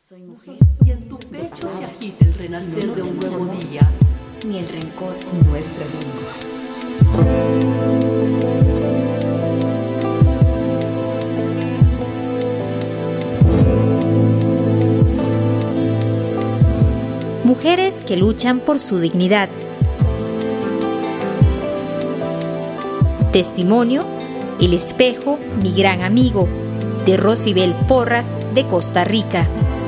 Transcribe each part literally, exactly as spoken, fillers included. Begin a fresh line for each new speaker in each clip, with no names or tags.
Soy mujer y en tu pecho se agita el renacer de un nuevo día, ni el rencor nuestra lengua.
Mujeres que luchan por su dignidad. Testimonio: El espejo, mi gran amigo, de Rosibel Porras, de Costa Rica.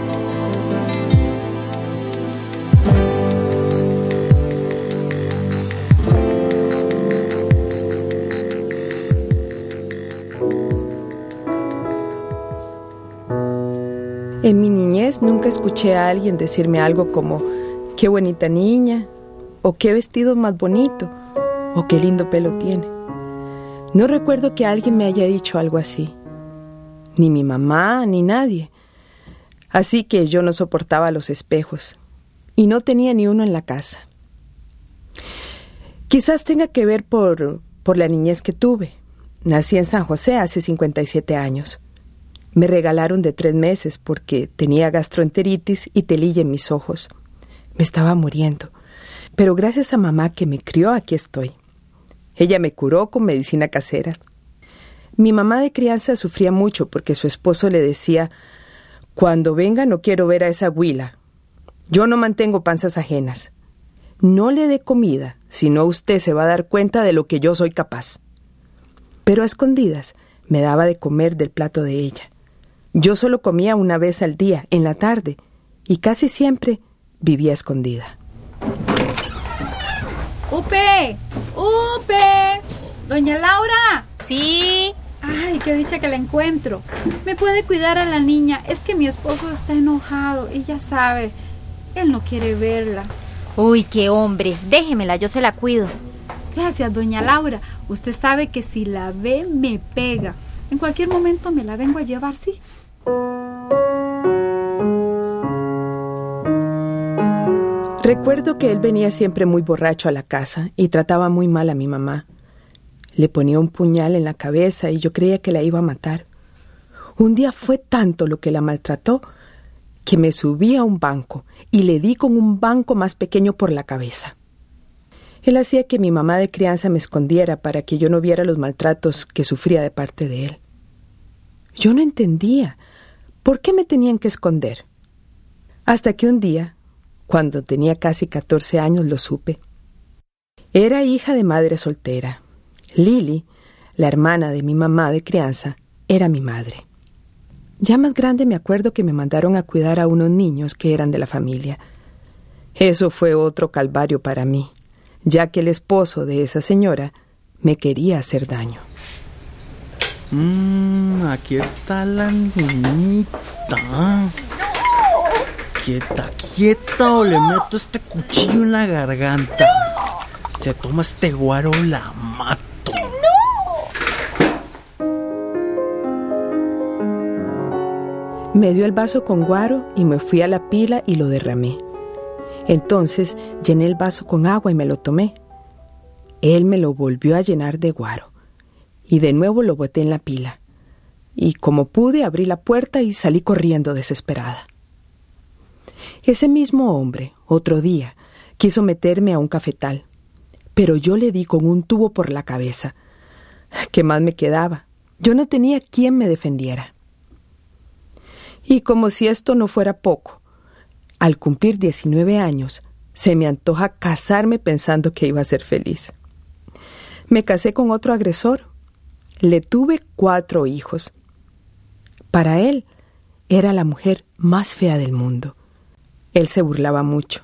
En mi niñez nunca escuché a alguien decirme algo como «qué bonita niña», o «qué vestido más bonito», o «qué lindo pelo tiene». No recuerdo que alguien me haya dicho algo así. Ni mi mamá, ni nadie. Así que yo no soportaba los espejos. Y no tenía ni uno en la casa. Quizás tenga que ver por, por la niñez que tuve. Nací en San José hace cincuenta y siete años. Me regalaron de tres meses porque tenía gastroenteritis y telilla en mis ojos. Me estaba muriendo. Pero gracias a mamá que me crió, aquí estoy. Ella me curó con medicina casera. Mi mamá de crianza sufría mucho porque su esposo le decía: «Cuando venga no quiero ver a esa huila. Yo no mantengo panzas ajenas. No le dé comida, si no usted se va a dar cuenta de lo que yo soy capaz». Pero a escondidas me daba de comer del plato de ella. Yo solo comía una vez al día, en la tarde, y casi siempre vivía escondida.
¡Upe! ¡Upe! ¡Doña Laura!
Sí.
Ay, qué dicha que la encuentro. ¿Me puede cuidar a la niña? Es que mi esposo está enojado y ya sabe, él no quiere verla.
Uy, qué hombre. Déjemela, yo se la cuido.
Gracias, doña Laura. Usted sabe que si la ve, me pega. En cualquier momento me la vengo a llevar, ¿sí?
Recuerdo que él venía siempre muy borracho a la casa y trataba muy mal a mi mamá. Le ponía un puñal en la cabeza y yo creía que la iba a matar. Un día fue tanto lo que la maltrató que me subí a un banco y le di con un banco más pequeño por la cabeza. Él hacía que mi mamá de crianza me escondiera para que yo no viera los maltratos que sufría de parte de él. Yo no entendía por qué me tenían que esconder. Hasta que un día, cuando tenía casi catorce años, lo supe. Era hija de madre soltera. Lili, la hermana de mi mamá de crianza, era mi madre. Ya más grande me acuerdo que me mandaron a cuidar a unos niños que eran de la familia. Eso fue otro calvario para mí, ya que el esposo de esa señora me quería hacer daño.
Mmm, aquí está la niñita. Quieta, quieta o le meto este cuchillo en la garganta. Se toma este guaro, la mato.
Me dio el vaso con guaro y me fui a la pila y lo derramé. Entonces llené el vaso con agua y me lo tomé. Él me lo volvió a llenar de guaro y de nuevo lo boté en la pila. Y como pude, abrí la puerta y salí corriendo desesperada. Ese mismo hombre, otro día, quiso meterme a un cafetal, pero yo le di con un tubo por la cabeza. ¿Qué más me quedaba? Yo no tenía quien me defendiera. Y como si esto no fuera poco, al cumplir diecinueve años, se me antoja casarme pensando que iba a ser feliz. Me casé con otro agresor. Le tuve cuatro hijos. Para él, era la mujer más fea del mundo. Él se burlaba mucho.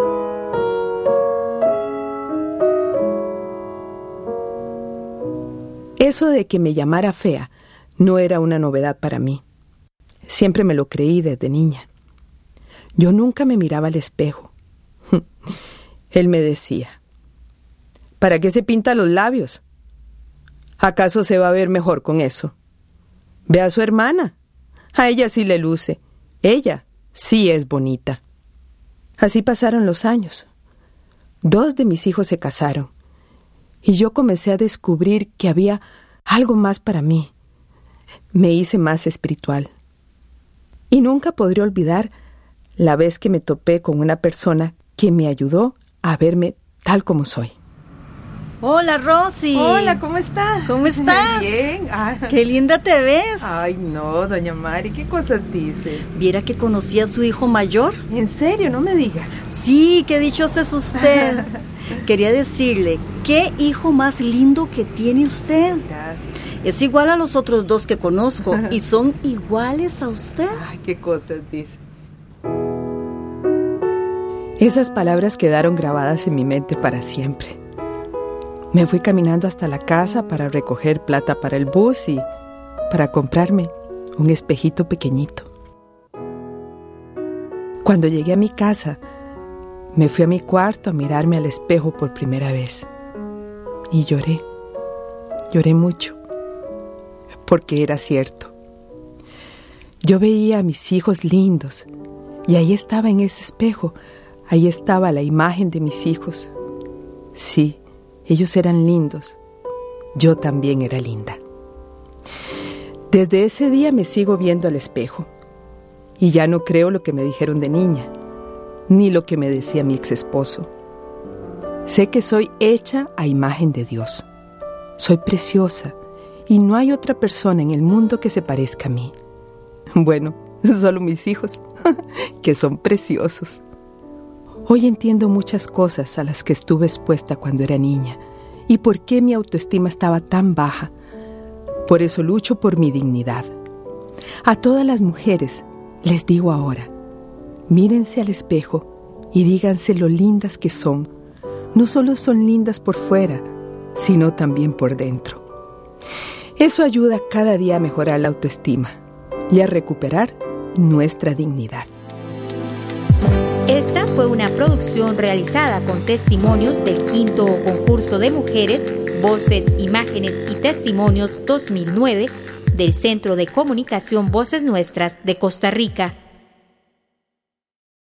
Eso de que me llamara fea no era una novedad para mí. Siempre me lo creí desde niña. Yo nunca me miraba al espejo. Él me decía: ¿para qué se pinta los labios? ¿Acaso se va a ver mejor con eso? Ve a su hermana. A ella sí le luce. Ella sí es bonita. Así pasaron los años. Dos de mis hijos se casaron. Y yo comencé a descubrir que había algo más para mí. Me hice más espiritual. Y nunca podré olvidar la vez que me topé con una persona que me ayudó a verme tal como soy.
Hola, Rosy.
Hola, ¿cómo está?
¿Cómo estás?
Bien. Ah.
Qué linda te ves.
Ay, no, doña Mari, ¿qué cosas dice?
¿Viera que conocí a su hijo mayor?
¿En serio? No me diga.
Sí, qué dichosa es usted. Quería decirle, qué hijo más lindo que tiene usted.
Gracias.
Es igual a los otros dos que conozco y son iguales a usted.
Ay, qué cosas dice. Esas palabras quedaron grabadas en mi mente para siempre. Me fui caminando hasta la casa para recoger plata para el bus y para comprarme un espejito pequeñito. Cuando llegué a mi casa, me fui a mi cuarto a mirarme al espejo por primera vez. Y lloré, lloré mucho, porque era cierto. Yo veía a mis hijos lindos y ahí estaba en ese espejo, ahí estaba la imagen de mis hijos. Sí, ellos eran lindos, yo también era linda. Desde ese día me sigo viendo al espejo y ya no creo lo que me dijeron de niña, ni lo que me decía mi ex esposo. Sé que soy hecha a imagen de Dios. Soy preciosa y no hay otra persona en el mundo que se parezca a mí. Bueno, solo mis hijos, que son preciosos. Hoy entiendo muchas cosas a las que estuve expuesta cuando era niña y por qué mi autoestima estaba tan baja. Por eso lucho por mi dignidad. A todas las mujeres les digo ahora, mírense al espejo y díganse lo lindas que son. No solo son lindas por fuera, sino también por dentro. Eso ayuda cada día a mejorar la autoestima y a recuperar nuestra dignidad.
Esta fue una producción realizada con testimonios del quinto concurso de mujeres, Voces, Imágenes y Testimonios dos mil nueve del Centro de Comunicación Voces Nuestras de Costa Rica.